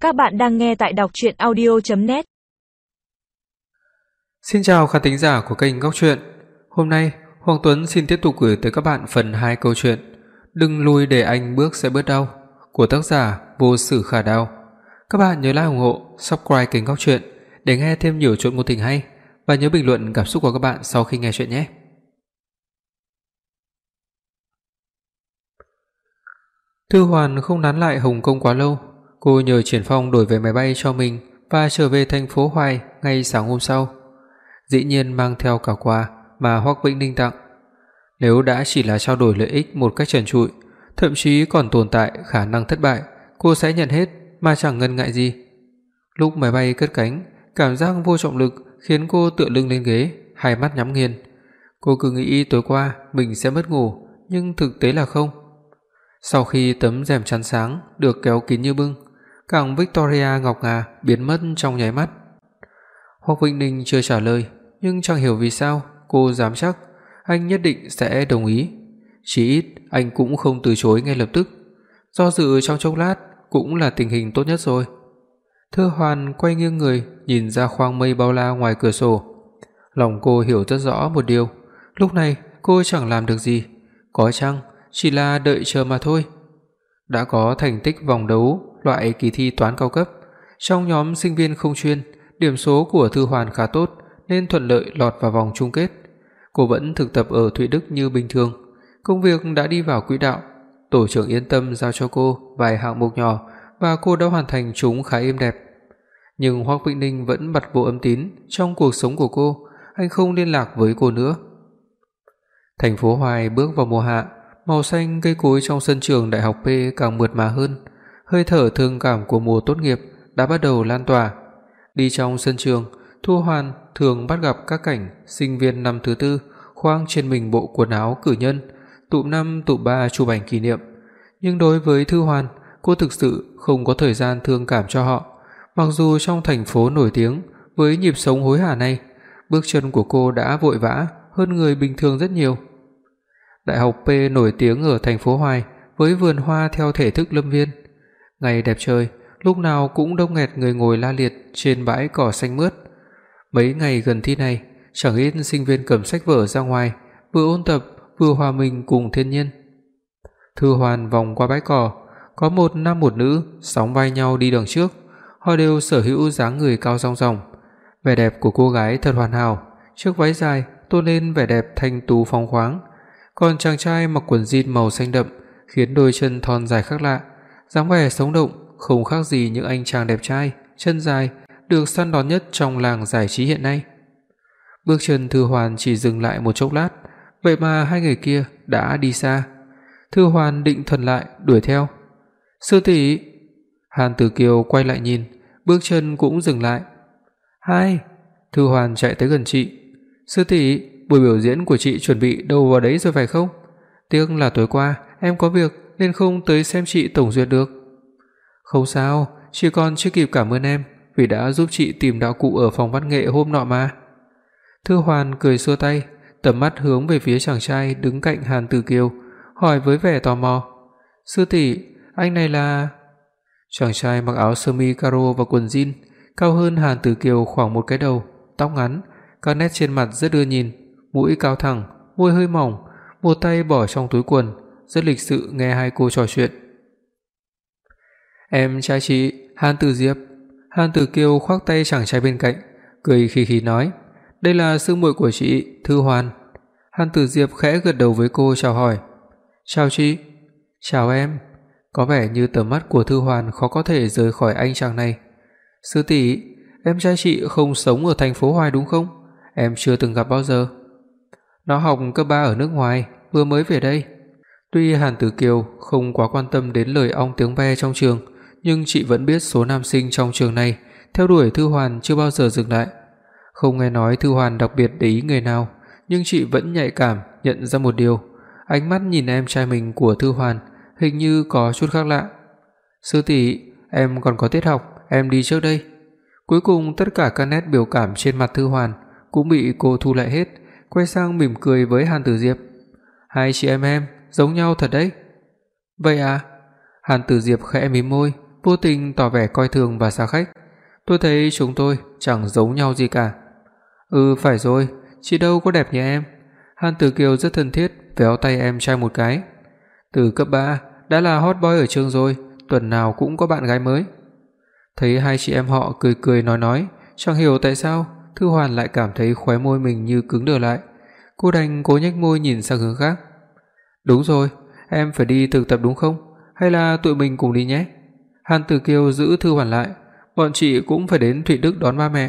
Các bạn đang nghe tại đọc truyện audio.net. Xin chào khán thính giả của kênh Góc Truyện. Hôm nay, Hoàng Tuấn xin tiếp tục gửi tới các bạn phần 2 câu chuyện Đừng lùi để anh bước sẽ bớt đau của tác giả Vô Sử Khả Đao. Các bạn nhớ like ủng hộ, subscribe kênh Góc Truyện để nghe thêm nhiều chuyện ngôn tình hay và nhớ bình luận cảm xúc của các bạn sau khi nghe chuyện nhé. Thư Hoàn không nán lại Hồng Kông quá lâu, cô nhờ Triển Phong đổi vé máy bay cho mình và trở về thành phố Hoài ngay sáng hôm sau. Dĩ nhiên mang theo cả quà mà Hoắc Vĩnh Ninh tặng. Nếu đã chỉ là trao đổi lợi ích một cách trần trụi, thậm chí còn tồn tại khả năng thất bại, cô sẽ nhận hết mà chẳng ngần ngại gì. Lúc máy bay cất cánh, cảm giác vô trọng lực khiến cô tựa lưng lên ghế, hai mắt nhắm nghiền. Cô cứ nghĩ tối qua mình sẽ mất ngủ, nhưng thực tế là không. Sau khi tấm rèm chắn sáng được kéo kín như bưng, cảng Victoria ngọc ngà biến mất trong nháy mắt. Hoắc Vĩnh Ninh chưa trả lời, nhưng chẳng hiểu vì sao cô dám chắc anh nhất định sẽ đồng ý. Chỉ ít anh cũng không từ chối ngay lập tức. Do dự trong chốc lát cũng là tình hình tốt nhất rồi. Thư Hoàn quay nghiêng người nhìn ra khoang mây bao la ngoài cửa sổ. Lòng cô hiểu rất rõ một điều, lúc này cô chẳng làm được gì, có chăng chỉ là đợi chờ mà thôi. Đã có thành tích vòng đấu loại kỳ thi toán cao cấp, trong nhóm sinh viên không chuyên, điểm số của Thư Hoàn khá tốt nên thuận lợi lọt vào vòng chung kết. Cô vẫn thực tập ở Thụy Đức như bình thường, công việc đã đi vào quỹ đạo, tổ trưởng yên tâm giao cho cô vài hạng mục nhỏ và cô đã hoàn thành chúng khá êm đẹp. Nhưng Hoắc Vĩnh Ninh vẫn bặt vô âm tín trong cuộc sống của cô, anh không liên lạc với cô nữa. Thành phố Hoài bước vào mùa hạ, màu xanh cây cối trong sân trường Đại học P càng mượt mà hơn, hơi thở thương cảm của mùa tốt nghiệp đã bắt đầu lan tỏa. Đi trong sân trường, Thu Hoàn thường bắt gặp các cảnh sinh viên năm thứ tư khoác trên mình bộ quần áo cử nhân, tụm 5 tụm 3 chụp ảnh kỷ niệm. Nhưng đối với Thư Hoàn, cô thực sự không có thời gian thương cảm cho họ. Mặc dù trong thành phố nổi tiếng với nhịp sống hối hả này, bước chân của cô đã vội vã hơn người bình thường rất nhiều. Đại học P nổi tiếng ở thành phố Hoài với vườn hoa theo thể thức lâm viên. Ngày đẹp trời, lúc nào cũng đông nghẹt người ngồi la liệt trên bãi cỏ xanh mướt. Mấy ngày gần thi này, chẳng ít sinh viên cầm sách vở ra ngoài, vừa ôn tập vừa hòa mình cùng thiên nhiên. Thư Hoàn vòng qua bãi cỏ, có một nam một nữ sóng vai nhau đi đường trước, họ đều sở hữu dáng người cao rong ròng. Vẻ đẹp của cô gái thật hoàn hảo, chiếc váy dài tôn lên vẻ đẹp thanh tú phóng khoáng, còn chàng trai mặc quần jean màu xanh đậm khiến đôi chân thon dài khác lạ, dáng vẻ sống động không khác gì những anh chàng đẹp trai chân dài được săn đón nhất trong làng giải trí hiện nay. Bước chân Thư Hoàn chỉ dừng lại một chốc lát, vậy mà hai người kia đã đi xa. Thư Hoàn định thần lại đuổi theo. "Sư tỷ!" Hàn Tử Kiều quay lại nhìn, bước chân cũng dừng lại. "Hai!" Thư Hoàn chạy tới gần chị. "Sư tỷ, buổi biểu diễn của chị chuẩn bị đâu vào đấy rồi phải không? Tiếc là tối qua em có việc nên không tới xem chị tổng duyệt được." "Không sao, chị còn chưa kịp cảm ơn em vì đã giúp chị tìm đạo cụ ở phòng văn nghệ hôm nọ mà." Thư Hoàn cười xua tay, tầm mắt hướng về phía chàng trai đứng cạnh Hàn Tử Kiều, hỏi với vẻ tò mò: "Sư tỷ, anh này là?" Chàng trai mặc áo sơ mi caro và quần jean, cao hơn Hàn Tử Kiều khoảng một cái đầu, tóc ngắn, các nét trên mặt rất ưa nhìn, mũi cao thẳng, môi hơi mỏng, một tay bỏ trong túi quần, rất lịch sự nghe hai cô trò chuyện. "Em trai chị, Hàn Tử Diệp." Hàn Tử Kiều khoác tay chàng trai bên cạnh, cười khí khí nói: "Đây là sư muội của chị, Thư Hoàn." Hàn Tử Diệp khẽ gật đầu với cô chào hỏi. "Chào chị." "Chào em." Có vẻ như tầm mắt của Thư Hoàn khó có thể rời khỏi anh chàng này. "Sư tỷ, em trai chị không sống ở thành phố Hoài đúng không? Em chưa từng gặp bao giờ." "Nó học cấp 3 ở nước ngoài, vừa mới về đây." Tuy Hàn Tử Kiều không quá quan tâm đến lời ong tiếng ve trong trường, nhưng chị vẫn biết số nam sinh trong trường này theo đuổi Thư Hoàn chưa bao giờ dừng lại. Không nghe nói Thư Hoàn đặc biệt để ý người nào, nhưng chị vẫn nhạy cảm nhận ra một điều, ánh mắt nhìn em trai mình của Thư Hoàn hình như có chút khác lạ. "Sư tỷ, em còn có tiết học, em đi trước đây." Cuối cùng tất cả các nét biểu cảm trên mặt Thư Hoàn cũng bị cô thu lại hết, quay sang mỉm cười với Hàn Tử Diệp. "Hai chị em giống nhau thật đấy." "Vậy à?" Hàn Tử Diệp khẽ mím môi, vô tình tỏ vẻ coi thường và xa khách. Tôi thấy chúng tôi chẳng giống nhau gì cả. Phải rồi, chị đâu có đẹp như em. Hàn Tử Kiều rất thân thiết véo tay em trai một cái. Từ cấp 3 đã là hot boy ở trường rồi, tuần nào cũng có bạn gái mới. Thấy hai chị em họ cười cười nói, chẳng hiểu tại sao Thư Hoàn lại cảm thấy khóe môi mình như cứng đờ lại. Cô đành cố nhếch môi nhìn sang hướng khác. Đúng rồi, em phải đi thực tập đúng không? Hay là tụi mình cùng đi nhé? Hàn Tử Kiều giữ Thư Hoàn lại, bọn chị cũng phải đến Thụy Đức đón ba mẹ.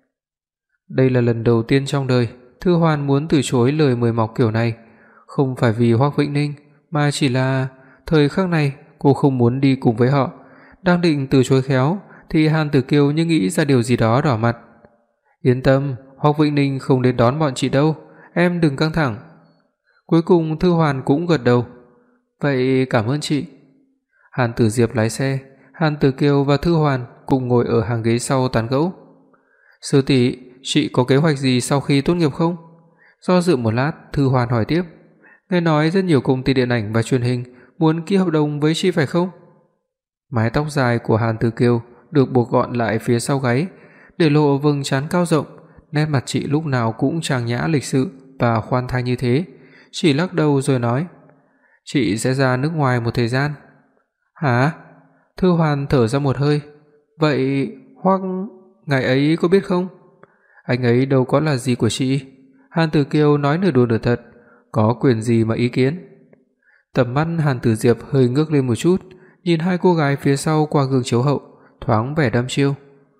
Đây là lần đầu tiên trong đời Thư Hoàn muốn từ chối lời mời mọc kiểu này, không phải vì Hoắc Vĩnh Ninh, mà chỉ là thời khắc này cô không muốn đi cùng với họ. Đang định từ chối khéo thì Hàn Tử Kiều như nghĩ ra điều gì đó đỏ mặt. Yên tâm, Hoắc Vĩnh Ninh không đến đón bọn chị đâu, em đừng căng thẳng. Cuối cùng Thư Hoàn cũng gật đầu. Vậy cảm ơn chị. Hàn Tử Diệp lái xe, Hàn Tử Kiều và Thư Hoàn cùng ngồi ở hàng ghế sau tán gẫu. Sư tỷ, chị có kế hoạch gì sau khi tốt nghiệp không? Do dự một lát, Thư Hoàn hỏi tiếp. Nghe nói rất nhiều công ty điện ảnh và truyền hình muốn ký hợp đồng với chị phải không? Mái tóc dài của Hàn Tử Kiều được buộc gọn lại phía sau gáy, để lộ vầng trán cao rộng, nét mặt chị lúc nào cũng trang nhã lịch sự và khoan thai như thế. Chỉ lắc đầu rồi nói: "Chị sẽ ra nước ngoài một thời gian." "Hả?" Thư Hoàn thở ra một hơi. "Vậy Hoắc ngài ấy có biết không?" "Anh ấy đâu có là gì của chị." Hàn Tử Kiều nói nửa đùa nửa thật, "Có quyền gì mà ý kiến." Tầm mắt Hàn Tử Diệp hơi ngước lên một chút, nhìn hai cô gái phía sau qua gương chiếu hậu, thoáng vẻ đăm chiêu.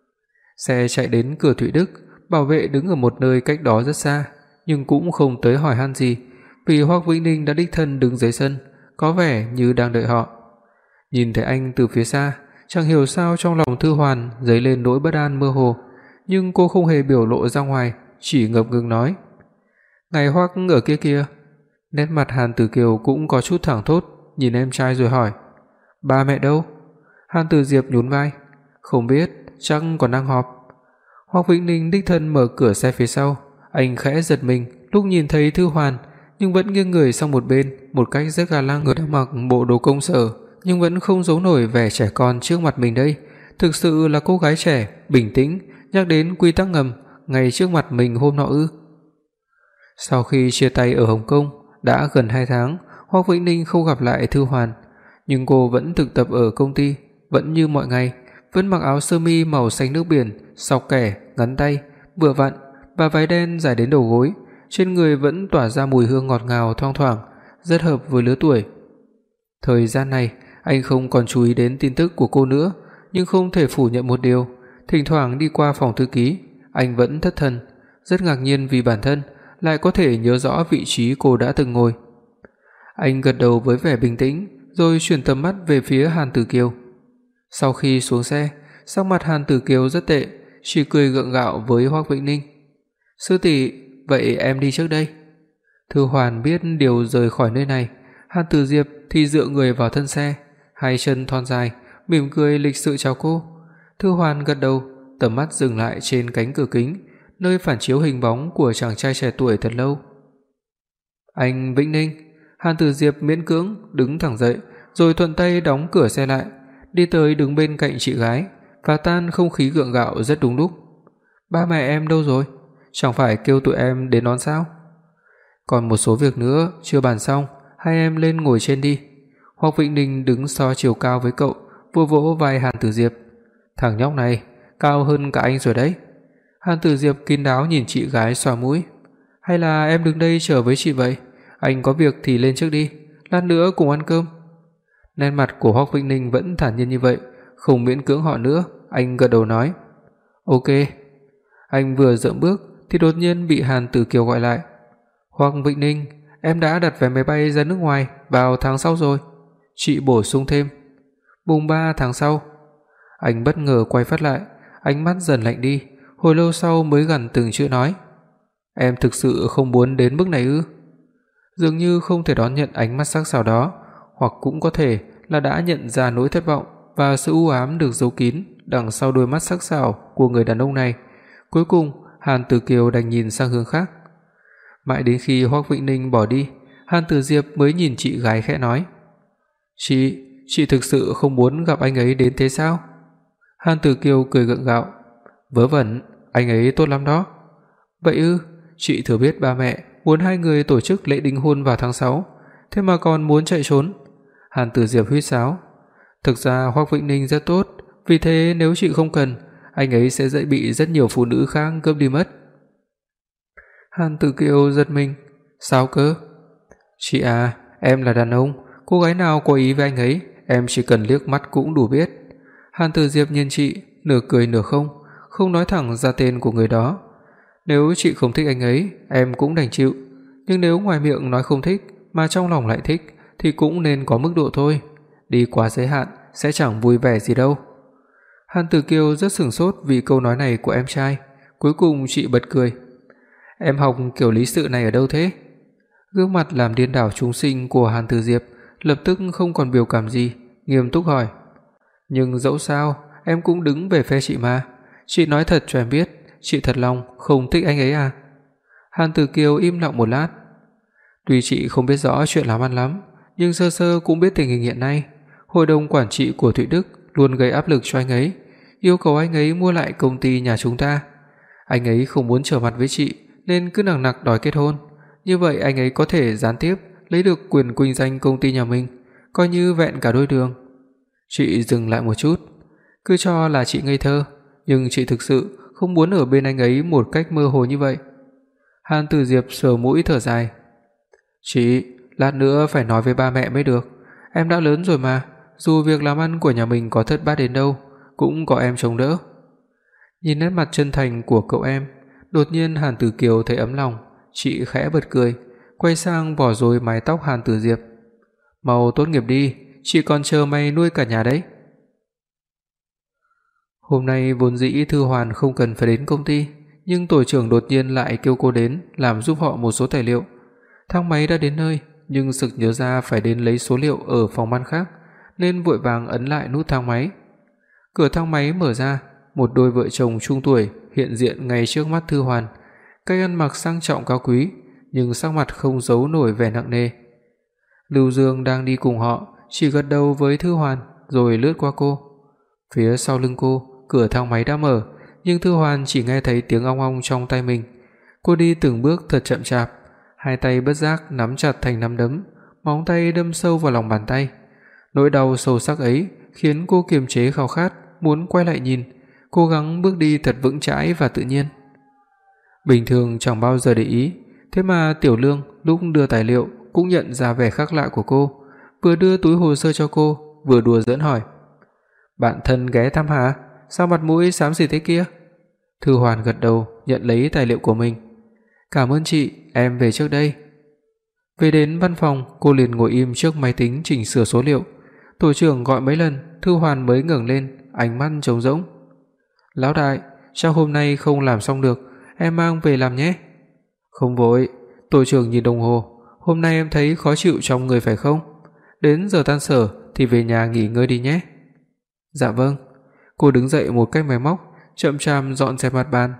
Xe chạy đến cửa Thụy Đức, bảo vệ đứng ở một nơi cách đó rất xa, nhưng cũng không tới hỏi han gì, vì Hoắc Vĩnh Ninh đã đích thân đứng dưới sân, có vẻ như đang đợi họ. Nhìn thấy anh từ phía xa, chẳng hiểu sao trong lòng Thư Hoàn dấy lên nỗi bất an mơ hồ, nhưng cô không hề biểu lộ ra ngoài, chỉ ngập ngừng nói: "Ngài Hoắc ở kia kìa." Nét mặt Hàn Tử Kiều cũng có chút thẳng thốt, nhìn em trai rồi hỏi: "Ba mẹ đâu?" Hàn Tử Diệp nhún vai: "Không biết, chắc còn đang họp." Hoắc Vĩnh Ninh đích thân mở cửa xe phía sau, anh khẽ giật mình lúc nhìn thấy Thư Hoàn, nhưng vẫn nghiêng người sang một bên một cách rất ga lăng. Người đang mặc bộ đồ công sở nhưng vẫn không giấu nổi vẻ trẻ con trước mặt mình đây, thực sự là cô gái trẻ, bình tĩnh, nhắc đến quy tắc ngầm ngay trước mặt mình hôm nọ ư? Sau khi chia tay ở Hồng Kông đã gần 2 tháng, Hoắc Vĩnh Ninh không gặp lại Thư Hoàn, nhưng cô vẫn thực tập ở công ty, vẫn như mọi ngày, vẫn mặc áo sơ mi màu xanh nước biển, xọc kẻ, ngắn tay, vừa vặn và váy đen dài đến đầu gối, trên người vẫn tỏa ra mùi hương ngọt ngào thoang thoảng, rất hợp với lứa tuổi. Thời gian này, anh không còn chú ý đến tin tức của cô nữa, nhưng không thể phủ nhận một điều, thỉnh thoảng đi qua phòng thư ký, anh vẫn thất thần, rất ngạc nhiên vì bản thân lại có thể nhớ rõ vị trí cô đã từng ngồi. Anh gật đầu với vẻ bình tĩnh, rồi chuyển tầm mắt về phía Hàn Tử Kiều. Sau khi xuống xe, sắc mặt Hàn Tử Kiều rất tệ, chỉ cười gượng gạo với Hoắc Vĩnh Ninh. "Sư tỷ, vậy em đi trước đây." Thư Hoàn biết điều rời khỏi nơi này, Hàn Tử Diệp thì dựa người vào thân xe, hai chân thon dài, mỉm cười lịch sự chào cô. Thư Hoàn gật đầu, tầm mắt dừng lại trên cánh cửa kính, nơi phản chiếu hình bóng của chàng trai trẻ tuổi thật lâu. "Anh Vĩnh Ninh." Hàn Tử Diệp miễn cưỡng đứng thẳng dậy, rồi thuận tay đóng cửa xe lại, đi tới đứng bên cạnh chị gái, phá tan không khí gượng gạo rất đúng lúc. "Ba mẹ em đâu rồi? Chẳng phải kêu tụi em đến đón sao?" "Còn một số việc nữa chưa bàn xong, hai em lên ngồi trên đi." Hoắc Vĩnh Ninh đứng so chiều cao với cậu, vỗ vỗ vai Hàn Tử Diệp. "Thằng nhóc này cao hơn cả anh rồi đấy." Hàn Tử Diệp kín đáo nhìn chị gái xòa mũi. "Hay là em đứng đây chờ với chị vậy? Anh có việc thì lên trước đi, lát nữa cùng ăn cơm." Nét mặt của Hoắc Vĩnh Ninh vẫn thản nhiên như vậy, không miễn cưỡng họ nữa, anh gật đầu nói: "Ok." Anh vừa dậm bước thì đột nhiên bị Hàn Tử Kiều gọi lại. "Hoắc Vĩnh Ninh, em đã đặt vé máy bay ra nước ngoài vào tháng sau rồi." Chị bổ sung thêm: "Mùng 3 tháng sau." Anh bất ngờ quay phát lại, ánh mắt dần lạnh đi, hồi lâu sau mới gằn từng chữ nói: "Em thực sự không muốn đến mức này ư?" Dường như không thể đón nhận ánh mắt sắc sảo đó, hoặc cũng có thể là đã nhận ra nỗi thất vọng và sự u ám được giấu kín đằng sau đôi mắt sắc sảo của người đàn ông này. Cuối cùng, Hàn Tử Kiều đành nhìn sang hướng khác. Mãi đến khi Hoắc Vĩnh Ninh bỏ đi, Hàn Tử Diệp mới nhìn chị gái khẽ nói: chị thực sự không muốn gặp anh ấy đến thế sao?" Hàn Tử Kiều cười gượng gạo, "Vớ vẩn, anh ấy tốt lắm đó." "Vậy ư? Chị thừa biết ba mẹ muốn hai người tổ chức lễ đính hôn vào tháng 6, thế mà còn muốn chạy trốn." Hàn Tử Diệp huýt sáo, "Thực ra Hoắc Vĩnh Ninh rất tốt, vì thế nếu chị không cần, anh ấy sẽ dễ bị rất nhiều phụ nữ khác cướp đi mất." Hàn Tử Kiều giật mình, "Sao cơ?" "Chị à, em là đàn ông, cô gái nào có ý với anh ấy, em chỉ cần liếc mắt cũng đủ biết." Hàn Tử Diệp nhìn chị, nửa cười nửa không nói thẳng ra tên của người đó. "Nếu chị không thích anh ấy, em cũng đành chịu, nhưng nếu ngoài miệng nói không thích mà trong lòng lại thích thì cũng nên có mức độ thôi, đi quá giới hạn sẽ chẳng vui vẻ gì đâu." Hàn Tử Kiều rất sửng sốt vì câu nói này của em trai, cuối cùng chị bật cười. "Em học kiểu lý sự này ở đâu thế?" Gương mặt làm điên đảo chúng sinh của Hàn Tử Diệp lập tức không còn biểu cảm gì, nghiêm túc hỏi: "Nhưng dẫu sao, em cũng đứng về phe chị mà. Chị nói thật cho em biết, chị thật lòng không thích anh ấy à?" Hàn Tử Kiều im lặng một lát. "Tuy chị không biết rõ chuyện làm ăn lắm, nhưng sơ sơ cũng biết tình hình hiện nay. Hội đồng quản trị của Thụy Đức luôn gây áp lực cho anh ấy, yêu cầu anh ấy mua lại công ty nhà chúng ta. Anh ấy không muốn trở mặt với chị nên cứ nằng nặc đòi kết hôn, như vậy anh ấy có thể gián tiếp lấy được quyền kinh doanh công ty nhà mình, coi như vẹn cả đôi đường." Chị dừng lại một chút, cứ cho là chị ngây thơ, nhưng chị thực sự không muốn ở bên anh ấy một cách mơ hồ như vậy. Hàn Tử Diệp sờ mũi thở dài. "Chị, lát nữa phải nói với ba mẹ mới được. Em đã lớn rồi mà, dù việc làm ăn của nhà mình có thất bát đến đâu, cũng có em chống đỡ." Nhìn nét mặt chân thành của cậu em, đột nhiên Hàn Tử Kiều thấy ấm lòng, chị khẽ bật cười, quay sang vò rối mái tóc Hàn Tử Diệp. "Mau tốt nghiệp đi, chị còn chờ mày nuôi cả nhà đấy." Hôm nay vốn dĩ Thư Hoàn không cần phải đến công ty, nhưng tổ trưởng đột nhiên lại kêu cô đến làm giúp họ một số tài liệu. Thang máy đã đến nơi, nhưng sực nhớ ra phải đến lấy số liệu ở phòng ban khác, nên vội vàng ấn lại nút thang máy. Cửa thang máy mở ra, một đôi vợ chồng trung tuổi hiện diện ngay trước mắt Thư Hoàn, cách ăn mặc sang trọng cao quý, nhưng sắc mặt không giấu nổi vẻ nặng nề. Lưu Dương đang đi cùng họ, chỉ gật đầu với Thư Hoàn rồi lướt qua cô. Phía sau lưng cô, cửa thang máy đã mở, nhưng Thư Hoàn chỉ nghe thấy tiếng ong ong trong tay mình. Cô đi từng bước thật chậm chạp, hai tay bất giác nắm chặt thành nắm đấm, móng tay đâm sâu vào lòng bàn tay. Nỗi đau sâu sắc ấy khiến cô kiềm chế khao khát muốn quay lại nhìn, cố gắng bước đi thật vững chãi và tự nhiên. Bình thường chẳng bao giờ để ý, thế mà Tiểu Lương lúc đưa tài liệu cũng nhận ra vẻ khác lạ của cô, vừa đưa túi hồ sơ cho cô, vừa đùa giỡn hỏi: "Bạn thân ghé thăm hả? Sao mặt mũi xám xịt thế kia?" Thư Hoàn gật đầu, nhận lấy tài liệu của mình. "Cảm ơn chị, em về trước đây." Về đến văn phòng, cô liền ngồi im trước máy tính chỉnh sửa số liệu. Tổ trưởng gọi mấy lần, Thư Hoàn mới ngẩng lên, ánh mắt trống rỗng. "Lão đại, sao hôm nay không làm xong được, em mang về làm nhé." "Không vội." Tổ trưởng nhìn đồng hồ, "Hôm nay em thấy khó chịu trong người phải không? Đến giờ tan sở thì về nhà nghỉ ngơi đi nhé." "Dạ vâng." Cô đứng dậy một cách máy móc, chậm chạp dọn dẹp mặt bàn.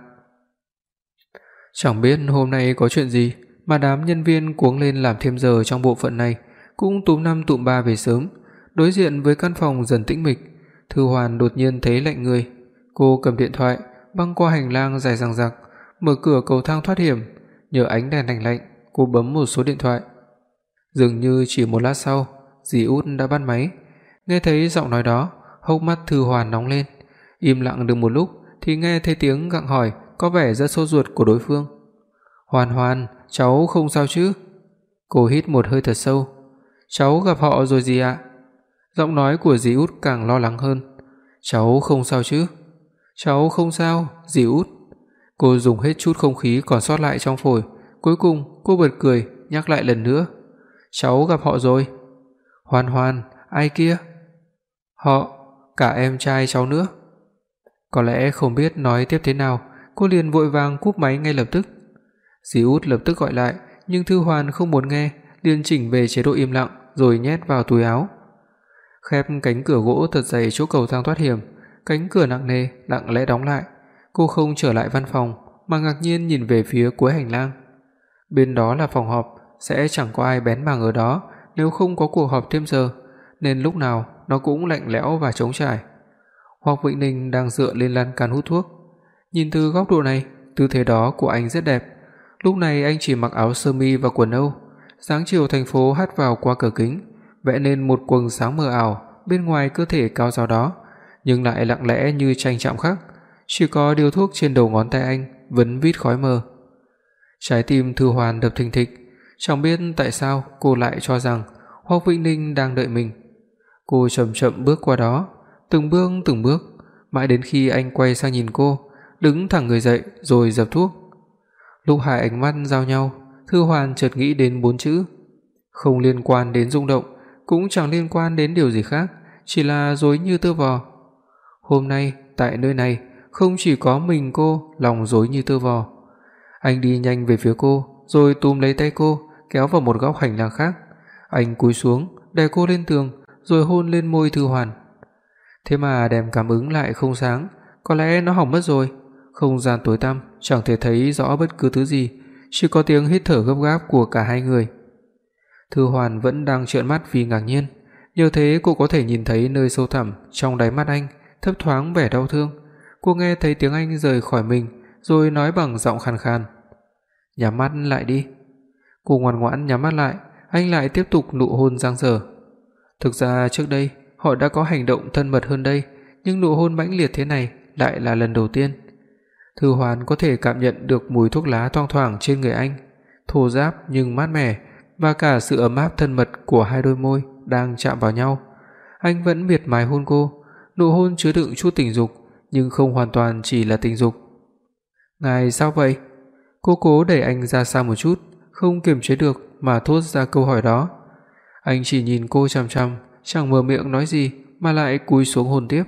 Chẳng biết hôm nay có chuyện gì mà đám nhân viên cuống lên làm thêm giờ trong bộ phận này cũng túm năm tụm ba về sớm. Đối diện với căn phòng dần tĩnh mịch, Thư Hoàn đột nhiên thấy lạnh người. Cô cầm điện thoại, băng qua hành lang dài dằng dặc, mở cửa cầu thang thoát hiểm, nhờ ánh đèn lạnh lạnh, cô bấm một số điện thoại. Dường như chỉ một lát sau, dì Út đã bắt máy. Nghe thấy giọng nói đó, hốc mắt Thư Hoàn nóng lên. Im lặng được một lúc thì nghe thấy tiếng gặng hỏi có vẻ rất sốt ruột của đối phương. "Hoàn Hoàn, cháu không sao chứ?" Cô hít một hơi thật sâu. "Cháu gặp họ rồi gì ạ?" Giọng nói của dì Út càng lo lắng hơn. "Cháu không sao chứ?" "Cháu không sao, dì Út." Cô dùng hết chút không khí còn sót lại trong phổi, cuối cùng cô bật cười, nhắc lại lần nữa. "Cháu gặp họ rồi." "Hoàn Hoàn, ai kia?" "Họ, cả em trai cháu nữa." Có lẽ không biết nói tiếp thế nào, cô liền vội vàng cúp máy ngay lập tức. Dì Út lập tức gọi lại, nhưng Thư Hoàn không muốn nghe, liền chỉnh về chế độ im lặng rồi nhét vào túi áo. Khép cánh cửa gỗ thật dày chỗ cầu thang thoát hiểm, cánh cửa nặng nề lặng lẽ đóng lại. Cô không trở lại văn phòng mà ngạc nhiên nhìn về phía cuối hành lang. Bên đó là phòng họp, sẽ chẳng có ai bén mảng ở đó nếu không có cuộc họp thêm giờ, nên lúc nào nó cũng lạnh lẽo và trống trải. Hoắc Vĩnh Ninh đang dựa lên lan can hút thuốc. Nhìn từ góc độ này, tư thế đó của anh rất đẹp. Lúc này anh chỉ mặc áo sơ mi và quần âu, sáng chiều thành phố hắt vào qua cửa kính, vẽ nên một quầng sáng mờ ảo bên ngoài cơ thể cao ráo đó, nhưng lại lặng lẽ như tranh chạm khắc, chỉ có điếu thuốc trên đầu ngón tay anh vẫn vít khói mờ. Trái tim Thư Hoàn đập thình thịch, chẳng biết tại sao cô lại cho rằng Hoắc Vĩnh Ninh đang đợi mình. Cô chậm chậm bước qua đó, từng bước, mãi đến khi anh quay sang nhìn cô, đứng thẳng người dậy rồi dập thuốc. Lúc hai ánh mắt giao nhau, Thư Hoàn chợt nghĩ đến 4 chữ, không liên quan đến rung động, cũng chẳng liên quan đến điều gì khác, chỉ là rối như tơ vò. Hôm nay, tại nơi này, không chỉ có mình cô lòng rối như tơ vò. Anh đi nhanh về phía cô, rồi túm lấy tay cô, kéo vào một góc hành lang khác. Anh cúi xuống, đè cô lên tường, rồi hôn lên môi Thư Hoàn. Thế mà đèn cảm ứng lại không sáng, có lẽ nó hỏng mất rồi. Không gian tối tăm, chẳng thể thấy rõ bất cứ thứ gì, chỉ có tiếng hít thở gấp gáp của cả hai người. Thư Hoàn vẫn đang trợn mắt vì ngạc nhiên, nhờ thế cô có thể nhìn thấy nơi sâu thẳm trong đáy mắt anh thấp thoáng vẻ đau thương. Cô nghe thấy tiếng anh rời khỏi mình, rồi nói bằng giọng khàn khàn, "Nhắm mắt lại đi." Cô ngoan ngoãn nhắm mắt lại, anh lại tiếp tục nụ hôn giang dở. Thực ra trước đây họ đã có hành động thân mật hơn đây, nhưng nụ hôn mãnh liệt thế này lại là lần đầu tiên. Thư Hoàn có thể cảm nhận được mùi thuốc lá thoang thoảng trên người anh, thô ráp nhưng mát mẻ, và cả sự ấm áp thân mật của hai đôi môi đang chạm vào nhau. Anh vẫn miệt mài hôn cô, nụ hôn chứa đựng chút tình dục, nhưng không hoàn toàn chỉ là tình dục. "Ngài sao vậy?" Cô cố đẩy anh ra xa một chút, không kiềm chế được mà thốt ra câu hỏi đó. Anh chỉ nhìn cô chằm chằm, chẳng mở miệng nói gì mà lại cúi xuống hôn tiếp.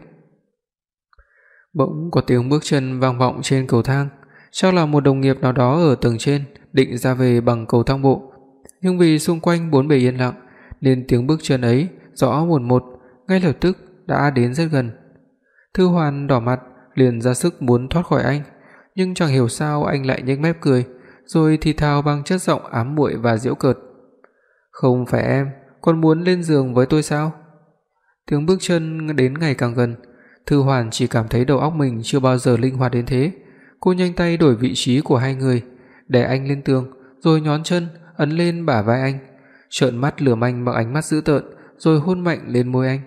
Bỗng có tiếng bước chân vang vọng trên cầu thang, chắc là một đồng nghiệp nào đó ở tầng trên định ra về bằng cầu thang bộ. Nhưng vì xung quanh bốn bề yên lặng nên tiếng bước chân ấy rõ mồn một, ngay lập tức đã đến rất gần. Thư Hoàn đỏ mặt, liền ra sức muốn thoát khỏi anh, nhưng chẳng hiểu sao anh lại nhếch mép cười, rồi thì thào bằng chất giọng ám muội và giễu cợt, "Không phải em, còn muốn lên giường với tôi sao?" Tiếng bước chân đến ngày càng gần, Thư Hoàn chỉ cảm thấy đầu óc mình chưa bao giờ linh hoạt đến thế. Cô nhanh tay đổi vị trí của hai người, đè anh lên tường, rồi nhón chân ấn lên bả vai anh, trợn mắt lườm anh bằng ánh mắt dữ tợn, rồi hôn mạnh lên môi anh.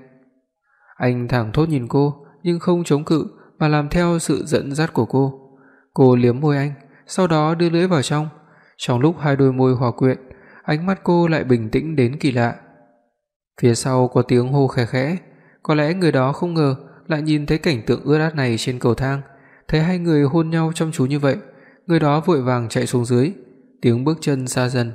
Anh thẳng thốt nhìn cô, nhưng không chống cự mà làm theo sự dẫn dắt của cô. Cô liếm môi anh, sau đó đưa lưỡi vào trong. Trong lúc hai đôi môi hòa quyện, ánh mắt cô lại bình tĩnh đến kỳ lạ. Phía sau có tiếng hô khẽ khẽ, có lẽ người đó không ngờ lại nhìn thấy cảnh tượng ướt át này trên cầu thang, thấy hai người hôn nhau chăm chú như vậy, người đó vội vàng chạy xuống dưới, tiếng bước chân xa dần.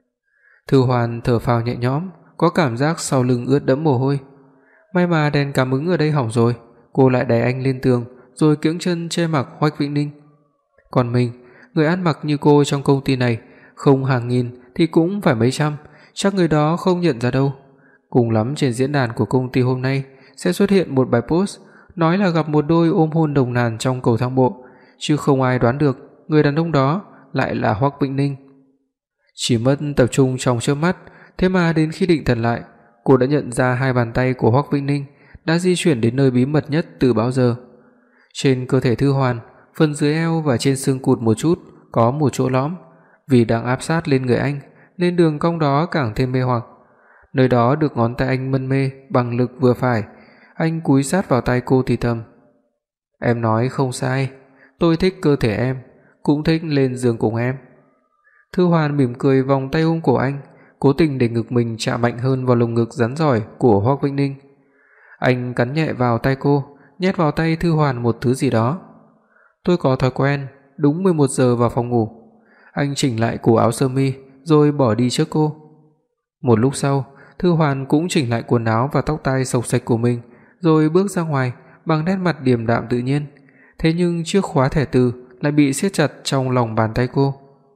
Thư Hoàn thở phào nhẹ nhõm, có cảm giác sau lưng ướt đẫm mồ hôi. May mà đèn cảm ứng ở đây hỏng rồi, cô lại đẩy anh lên tường, rồi kiễng chân che mặt Hoắc Vĩnh Ninh. Còn mình, người ăn mặc như cô trong công ty này, không hàng nghìn thì cũng phải mấy trăm, chắc người đó không nhận ra đâu. Cùng lắm trên diễn đàn của công ty hôm nay sẽ xuất hiện một bài post nói là gặp một đôi ôm hôn nồng nàn trong cầu thang bộ, chứ không ai đoán được người đàn ông đó lại là Hoắc Vĩnh Ninh. Chỉ mất tập trung trong chớp mắt, thế mà đến khi định thần lại, cô đã nhận ra hai bàn tay của Hoắc Vĩnh Ninh đã di chuyển đến nơi bí mật nhất từ bao giờ. Trên cơ thể Thư Hoàn, phần dưới eo và trên xương cụt một chút có một chỗ lõm, vì đang áp sát lên người anh nên đường cong đó càng thêm mê hoặc. Nơi đó được ngón tay anh mân mê bằng lực vừa phải. Anh cúi sát vào tai cô thì thầm, "Em nói không sai, tôi thích cơ thể em, cũng thích lên giường cùng em." Thư Hoàn mỉm cười vòng tay ôm cổ anh, cố tình để ngực mình chạm mạnh hơn vào lồng ngực rắn rỏi của Hoắc Vĩnh Ninh. Anh cắn nhẹ vào tay cô, nhét vào tay Thư Hoàn một thứ gì đó. "Tôi có thói quen, đúng 11 giờ vào phòng ngủ." Anh chỉnh lại cổ áo sơ mi rồi bỏ đi trước cô. Một lúc sau, Thư Hoàn cũng chỉnh lại quần áo và tóc tai xộc xệch của mình, rồi bước ra ngoài bằng nét mặt điềm đạm tự nhiên. Thế nhưng chiếc khóa thẻ từ lại bị siết chặt trong lòng bàn tay cô.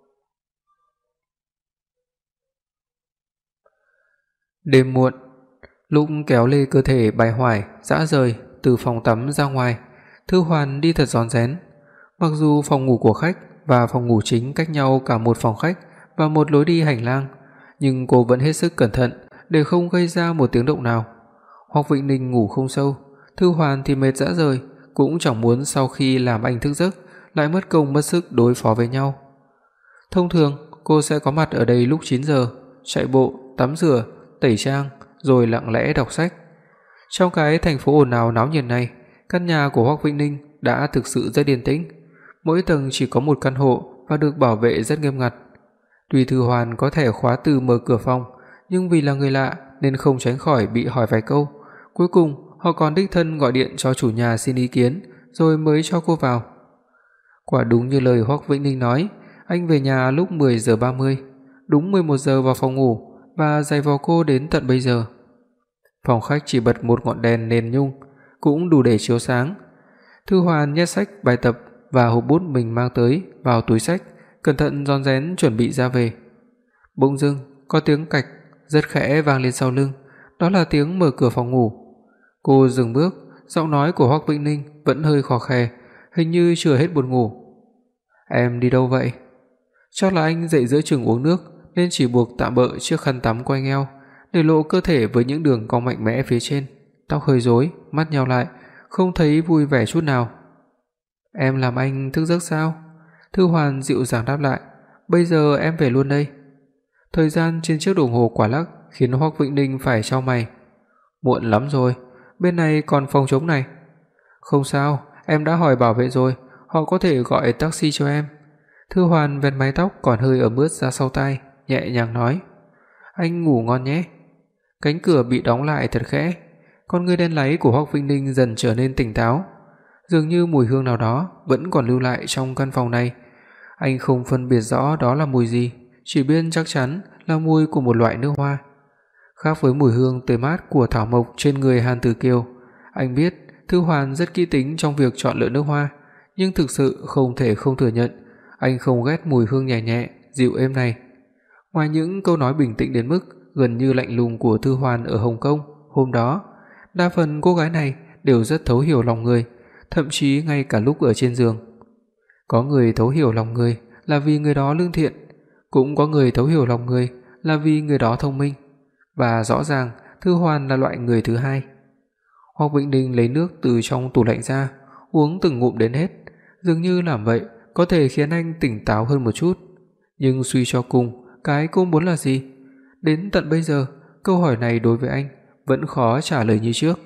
Đêm muộn, lúc kéo lê cơ thể bại hoại, rã rời từ phòng tắm ra ngoài, Thư Hoàn đi thật rón rén. Mặc dù phòng ngủ của khách và phòng ngủ chính cách nhau cả một phòng khách và một lối đi hành lang, nhưng cô vẫn hết sức cẩn thận để không gây ra một tiếng động nào. Hoắc Vĩnh Ninh ngủ không sâu, Thư Hoàn thì mệt rã rời, cũng chẳng muốn sau khi làm anh thức giấc lại mất công mất sức đối phó với nhau. Thông thường, cô sẽ có mặt ở đây lúc 9 giờ, chạy bộ, tắm rửa, tẩy trang rồi lặng lẽ đọc sách. Trong cái thành phố ồn ào náo nhiệt này, căn nhà của Hoắc Vĩnh Ninh đã thực sự rất yên tĩnh. Mỗi tầng chỉ có một căn hộ và được bảo vệ rất nghiêm ngặt. Tuy Thư Hoàn có thể khóa từ mở cửa phòng, nhưng vì là người lạ nên không tránh khỏi bị hỏi vài câu. Cuối cùng, họ còn đích thân gọi điện cho chủ nhà xin ý kiến rồi mới cho cô vào. Quả đúng như lời Hoắc Vĩnh Ninh nói, anh về nhà lúc 10:30, đúng 11 giờ vào phòng ngủ và giày vò cô đến tận bây giờ. Phòng khách chỉ bật một ngọn đèn nền nhung, cũng đủ để chiếu sáng. Thư Hoàn nhét sách, bài tập và hộp bút mình mang tới vào túi xách, cẩn thận rón rén chuẩn bị ra về. Bỗng dưng có tiếng cạch rất khẽ vang lên sau lưng, đó là tiếng mở cửa phòng ngủ. Cô dừng bước, giọng nói của Hoắc Vĩnh Ninh vẫn hơi khò khè, hình như chưa hết buồn ngủ. "Em đi đâu vậy?" Chắc là anh dậy giữa chừng uống nước nên chỉ buộc tạm bợ chiếc khăn tắm quanh eo, để lộ cơ thể với những đường cong mạnh mẽ phía trên, tóc hơi rối, mắt nheo lại, không thấy vui vẻ chút nào. "Em làm anh thức giấc sao?" Thư Hoàn dịu dàng đáp lại, "Bây giờ em về luôn đây." Thời gian trên chiếc đồng hồ quả lắc khiến Hoắc Vĩnh Ninh phải chau mày. "Muộn lắm rồi, bên này còn phòng trống này." "Không sao, em đã hỏi bảo vệ rồi, họ có thể gọi taxi cho em." Thư Hoàn vén mái tóc còn hơi ẩm ướt ra sau tai, nhẹ nhàng nói, "Anh ngủ ngon nhé." Cánh cửa bị đóng lại thật khẽ, con ngươi đen láy của Hoắc Vĩnh Ninh dần trở nên tỉnh táo. Dường như mùi hương nào đó vẫn còn lưu lại trong căn phòng này. Anh không phân biệt rõ đó là mùi gì, chỉ biết chắc chắn là mùi của một loại nước hoa. Khác với mùi hương tươi mát của thảo mộc trên người Hàn Tử Kiều, anh biết Thư Hoàn rất kỹ tính trong việc chọn lựa nước hoa, nhưng thực sự không thể không thừa nhận, anh không ghét mùi hương nhẹ nhẹ, dịu êm này. Ngoài những câu nói bình tĩnh đến mức gần như lạnh lùng của Thư Hoàn ở Hồng Kông hôm đó, đa phần cô gái này đều rất thấu hiểu lòng người, thậm chí ngay cả lúc ở trên giường. Có người thấu hiểu lòng người là vì người đó lương thiện, cũng có người thấu hiểu lòng người là vì người đó thông minh, và rõ ràng Thư Hoàn là loại người thứ hai. Hoắc Vĩnh Ninh lấy nước từ trong tủ lạnh ra, uống từng ngụm đến hết, dường như làm vậy có thể khiến anh tỉnh táo hơn một chút, nhưng suy cho cùng, cái cô muốn là gì? Đến tận bây giờ, câu hỏi này đối với anh vẫn khó trả lời như trước.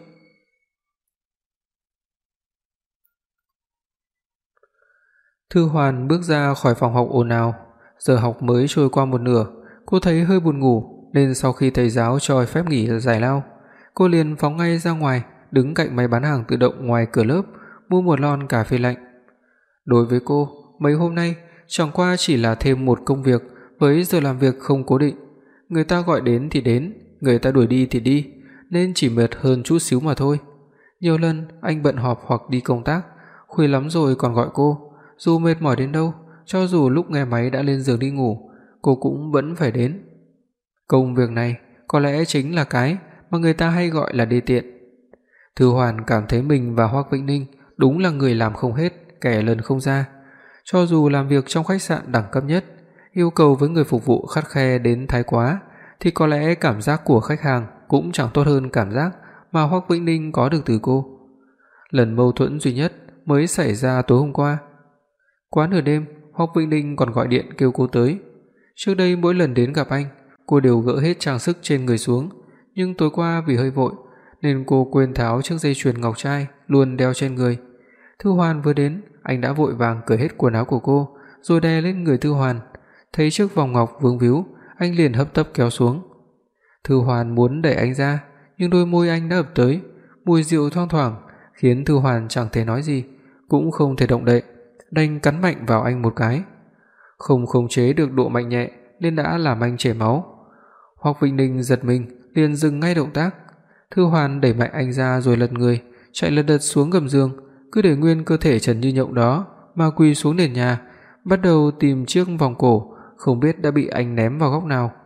Thư Hoàn bước ra khỏi phòng học ồn ào, giờ học mới trôi qua một nửa, cô thấy hơi buồn ngủ nên sau khi thầy giáo cho phép nghỉ giải lao, cô liền phóng ngay ra ngoài, đứng cạnh máy bán hàng tự động ngoài cửa lớp, mua một lon cà phê lạnh. Đối với cô, mấy hôm nay chẳng qua chỉ là thêm một công việc với giờ làm việc không cố định. Người ta gọi đến thì đến, người ta đuổi đi thì đi, nên chỉ mệt hơn chút xíu mà thôi. Nhiều lần anh bận họp hoặc đi công tác, khuya lắm rồi còn gọi cô, dù mệt mỏi đến đâu, cho dù lúc nghe máy đã lên giường đi ngủ, cô cũng vẫn phải đến. Công việc này có lẽ chính là cái mà người ta hay gọi là đê tiện. Thư Hoàn cảm thấy mình và Hoắc Vĩnh Ninh đúng là người làm không hết, kẻ lần không ra. Cho dù làm việc trong khách sạn đẳng cấp nhất, yêu cầu với người phục vụ khắt khe đến thái quá, thì có lẽ cảm giác của khách hàng cũng chẳng tốt hơn cảm giác mà Hoắc Vĩnh Ninh có được từ cô. Lần mâu thuẫn duy nhất mới xảy ra tối hôm qua. Quá nửa đêm, Hoắc Vĩnh Ninh còn gọi điện kêu cô tới. Trước đây mỗi lần đến gặp anh, cô đều gỡ hết trang sức trên người xuống, nhưng tối qua vì hơi vội nên cô quên tháo chiếc dây chuyền ngọc trai luôn đeo trên người. Thư Hoàn vừa đến, anh đã vội vàng cởi hết quần áo của cô, rồi đè lên người Thư Hoàn. Thấy chiếc vòng ngọc vướng víu, anh liền hấp tấp kéo xuống. Thư Hoàn muốn đẩy anh ra, nhưng đôi môi anh đã ập tới, mùi rượu thoang thoảng khiến Thư Hoàn chẳng thể nói gì, cũng không thể động đậy, đành cắn mạnh vào anh một cái. Không khống chế được độ mạnh nhẹ nên đã làm anh chảy máu. Hoắc Vĩnh Ninh giật mình, liền dừng ngay động tác. Thư Hoàn đẩy mạnh anh ra rồi lật người, chạy lật đật xuống gầm giường, cứ để nguyên cơ thể trần như nhộng đó mà quỳ xuống nền nhà, bắt đầu tìm chiếc vòng cổ không biết đã bị anh ném vào góc nào.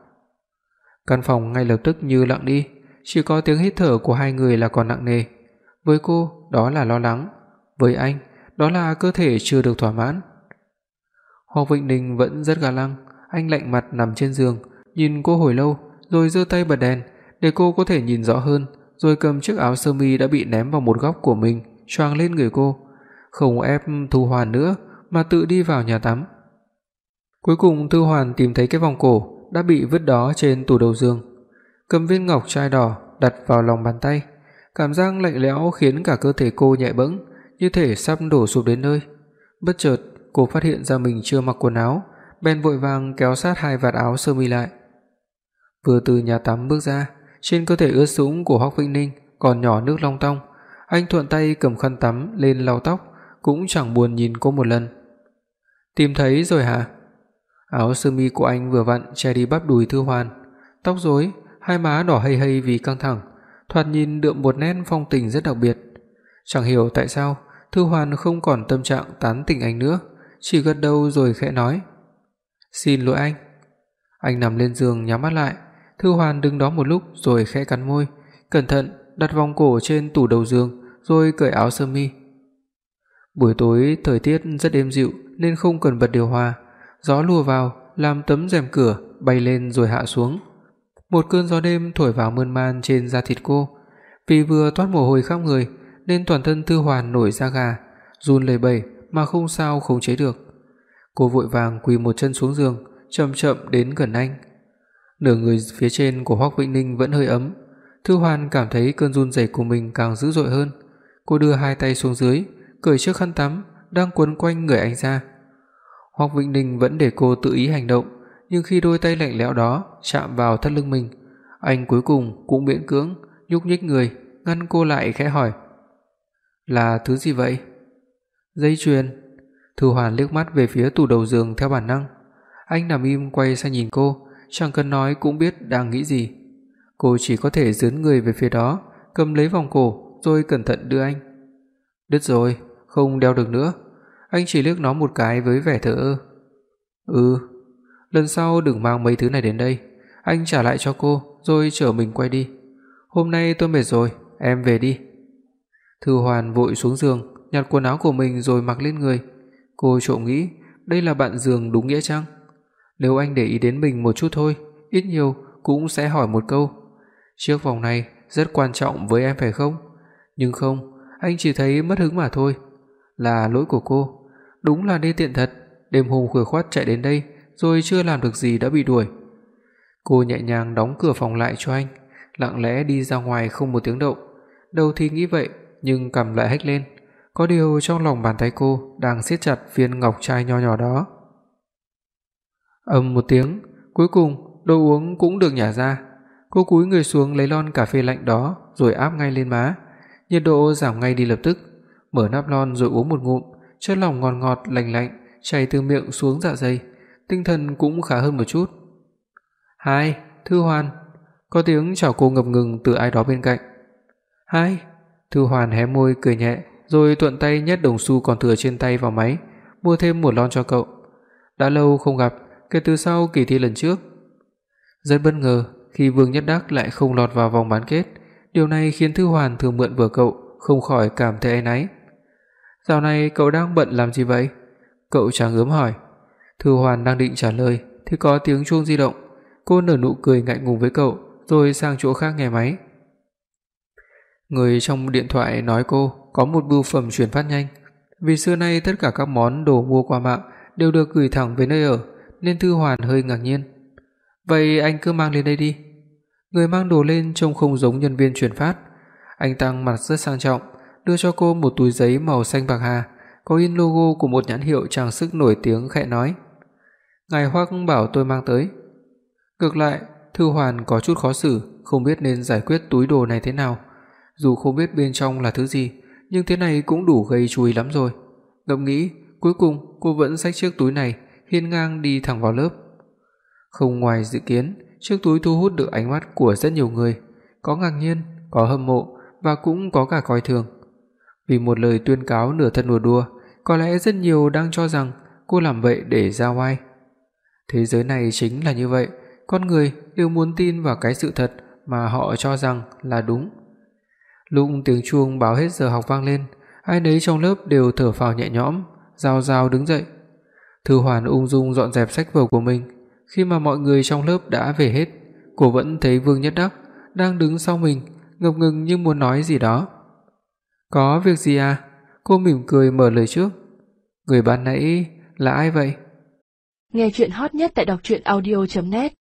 Căn phòng ngay lập tức như lặng đi, chỉ có tiếng hít thở của hai người là còn nặng nề. Với cô, đó là lo lắng, với anh, đó là cơ thể chưa được thỏa mãn. Hoắc Vĩnh Ninh vẫn rất ga lăng, anh lạnh mặt nằm trên giường, nhìn cô hồi lâu rồi giơ tay bật đèn để cô có thể nhìn rõ hơn, rồi cầm chiếc áo sơ mi đã bị ném vào một góc của mình choàng lên người cô, không ép Thư Hoàn nữa mà tự đi vào nhà tắm. Cuối cùng Thư Hoàn tìm thấy cái vòng cổ đã bị vứt đó trên tủ đầu giường, cầm viên ngọc trai đỏ đặt vào lòng bàn tay. Cảm giác lạnh lẽo khiến cả cơ thể cô nhẹ bẫng, như thể sắp đổ sụp đến nơi. Bất chợt, cô phát hiện ra mình chưa mặc quần áo, bèn vội vàng kéo sát hai vạt áo sơ mi lại. Vừa từ nhà tắm bước ra, trên cơ thể ướt sũng của Hoắc Vĩnh Ninh còn nhỏ nước long tong. Anh thuận tay cầm khăn tắm lên lau tóc, cũng chẳng buồn nhìn cô một lần. "Tìm thấy rồi hả?" Áo sơ mi của anh vừa vặn che đi bắp đùi Thư Hoàn, tóc rối, hai má đỏ hây hây vì căng thẳng, thoạt nhìn đượm một nét phong tình rất đặc biệt. Chẳng hiểu tại sao Thư Hoàn không còn tâm trạng tán tỉnh anh nữa, chỉ gật đầu rồi khẽ nói: "Xin lỗi anh." Anh nằm lên giường nhắm mắt lại, Thư Hoàn đứng đó một lúc rồi khẽ cắn môi, cẩn thận đặt vòng cổ trên tủ đầu giường rồi cởi áo sơ mi. Buổi tối thời tiết rất êm dịu nên không cần bật điều hòa, gió lùa vào làm tấm rèm cửa bay lên rồi hạ xuống. Một cơn gió đêm thổi vào mơn man trên da thịt cô, vì vừa toát mồ hôi khắp người nên toàn thân Thư Hoàn nổi da gà, run lẩy bẩy mà không sao khống chế được. Cô vội vàng quỳ một chân xuống giường, chậm chậm đến gần anh. Nửa người phía trên của Hoắc Vĩnh Ninh vẫn hơi ấm. Thư Hoàn cảm thấy cơn run rẩy của mình càng dữ dội hơn. Cô đưa hai tay xuống dưới, cởi chiếc khăn tắm đang quấn quanh người anh ra. Hoắc Vĩnh Ninh vẫn để cô tự ý hành động, nhưng khi đôi tay lạnh lẽo đó chạm vào thắt lưng mình, anh cuối cùng cũng miễn cưỡng nhúc nhích người, ngăn cô lại khẽ hỏi: "Là thứ gì vậy?" "Dây chuyền." Thư Hoàn liếc mắt về phía tủ đầu giường theo bản năng. Anh nằm im quay sang nhìn cô, chẳng cần nói cũng biết đang nghĩ gì. Cô chỉ có thể dướn người về phía đó, cầm lấy vòng cổ rồi cẩn thận đưa anh. "Đứt rồi, không đeo được nữa." Anh chỉ liếc nó một cái với vẻ thờ ơ. Lần sau đừng mang mấy thứ này đến đây." Anh trả lại cho cô rồi chở mình quay đi. "Hôm nay tôi mệt rồi, em về đi." Thư Hoàn vội xuống giường, nhặt quần áo của mình rồi mặc lên người. Cô trộm nghĩ, đây là bạn giường đúng nghĩa chăng? Nếu anh để ý đến mình một chút thôi, ít nhiều cũng sẽ hỏi một câu: "Chiếc vòng này rất quan trọng với em phải không?" Nhưng không, anh chỉ thấy mất hứng mà thôi. Là lỗi của cô, đúng là đê tiện thật, đêm hôm khuya khoắt chạy đến đây rồi chưa làm được gì đã bị đuổi. Cô nhẹ nhàng đóng cửa phòng lại cho anh, lặng lẽ đi ra ngoài không một tiếng động. Đầu thì nghĩ vậy, nhưng cằm lại hếch lên, có điều trong lòng bàn tay cô đang siết chặt viên ngọc trai nho nhỏ đó. Ầm một tiếng, cuối cùng đồ uống cũng được nhả ra. Cô cúi người xuống lấy lon cà phê lạnh đó rồi áp ngay lên má. Nhiệt độ giảm ngay đi lập tức. Mở nắp lon rồi uống một ngụm, chất lỏng ngọt ngọt lạnh lạnh chảy từ miệng xuống dạ dày, tinh thần cũng khá hơn một chút. "Hai, Thư Hoàn." Có tiếng chào cô ngập ngừng từ ai đó bên cạnh. "Hai." Thư Hoàn hé môi cười nhẹ, rồi thuận tay nhét đồng xu còn thừa trên tay vào máy, mua thêm một lon cho cậu. Đã lâu không gặp, kể từ sau kỳ thi lần trước. Rất bất ngờ khi Vương Nhất Đắc lại không lọt vào vòng bán kết, điều này khiến Thư Hoàn thường mượn vở cậu không khỏi cảm thấy áy náy. "Dạo này cậu đang bận làm gì vậy?" Cậu chàng ướm hỏi. Thư Hoàn đang định trả lời thì có tiếng chuông di động. Cô nở nụ cười ngại ngùng với cậu rồi sang chỗ khác nghe máy. Người trong điện thoại nói cô có một bưu phẩm chuyển phát nhanh. Vì xưa nay tất cả các món đồ mua qua mạng đều được gửi thẳng về nơi ở, nên Thư Hoàn hơi ngạc nhiên. "Vậy anh cứ mang lên đây đi." Người mang đồ lên trông không giống nhân viên chuyển phát. Anh tăng mặt rất sang trọng, đưa cho cô một túi giấy màu xanh bạc hà, có in logo của một nhãn hiệu trang sức nổi tiếng, khẽ nói: "Ngài Hoắc bảo tôi mang tới." Ngược lại, Thư Hoàn có chút khó xử, không biết nên giải quyết túi đồ này thế nào. Dù không biết bên trong là thứ gì, nhưng thế này cũng đủ gây chú ý lắm rồi. Ngẫm nghĩ, cuối cùng cô vẫn xách chiếc túi này, hiên ngang đi thẳng vào lớp. Không ngoài dự kiến, chiếc túi thu hút được ánh mắt của rất nhiều người, có ngạc nhiên, có hâm mộ và cũng có cả coi thường. Vì một lời tuyên cáo nửa thật nửa đùa, có lẽ rất nhiều đang cho rằng cô làm vậy để ra oai. Thế giới này chính là như vậy, con người đều muốn tin vào cái sự thật mà họ cho rằng là đúng. Lúc tiếng chuông báo hết giờ học vang lên, ai nấy trong lớp đều thở phào nhẹ nhõm, rao rao đứng dậy. Thư Hoàn ung dung dọn dẹp sách vở của mình. Khi mà mọi người trong lớp đã về hết, cô vẫn thấy Vương Nhất Đắc đang đứng sau mình, ngập ngừng như muốn nói gì đó. "Có việc gì à?" Cô mỉm cười mở lời trước. "Người ban nãy là ai vậy?" Nghe truyện hot nhất tại đọc truyện audio net